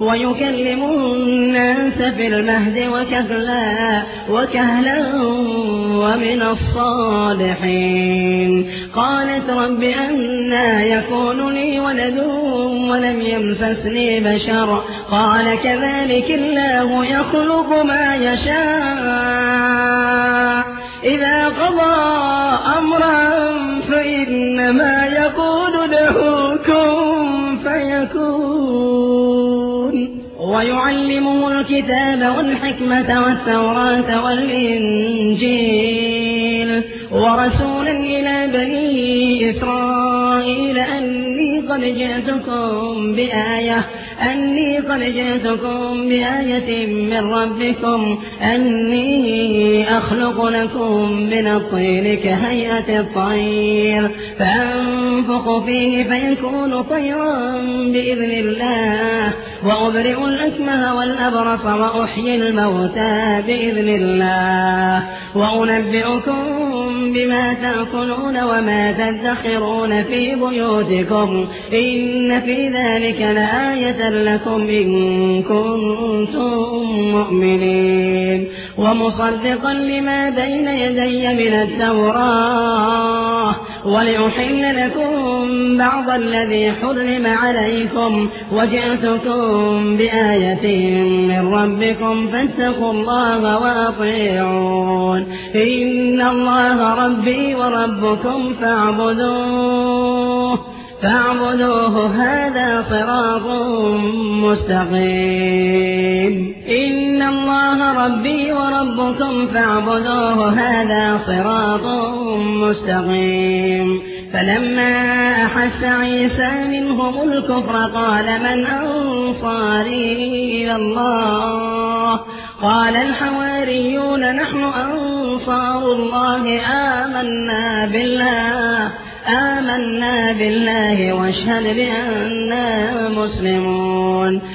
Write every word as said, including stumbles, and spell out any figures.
ويكلم الناس في المهد وكهلا وكهلا ومن الصالحين. قالت رب أنى يكون لي ولد ولم يمسسني بشر قال كذلك الله يخلق ما يشاء إذا قضى أمرا فإنما يقول له كن فيكون. ويعلمه الكتاب والحكمة والتوراة والإنجيل ورسولا إلى بني إسرائيل أني قد جئتكم بآية أني قد جئتكم بآية من ربكم أني أخلق لكم من الطين كهيئة الطير فأنفخ فيه فيكون طيرا بإذن الله وأبرئ الأكمه والأبرص وأحيي الموتى بإذن الله وأنبئكم بما تأكلون وما تدخرون في بيوتكم إن في ذلك لآية لكم إن كنتم مؤمنين. ومصدقا لما بين يدي من التوراة ولأحل لكم بعض الذي حرم عليكم وجئتكم بآية من ربكم فاتقوا الله وأطيعون إن الله ربي وربكم فاعبدوه فاعبدوه هذا صراط مستقيم. إن الله ربي وربكم فاعبدوه هذا صراط مستقيم. فلما أحس عيسى منهم الكفر قال من أنصاري إلى الله قال الحواريون نحن أنصار الله آمنا بالله آمنا بالله واشهد بأننا مسلمون.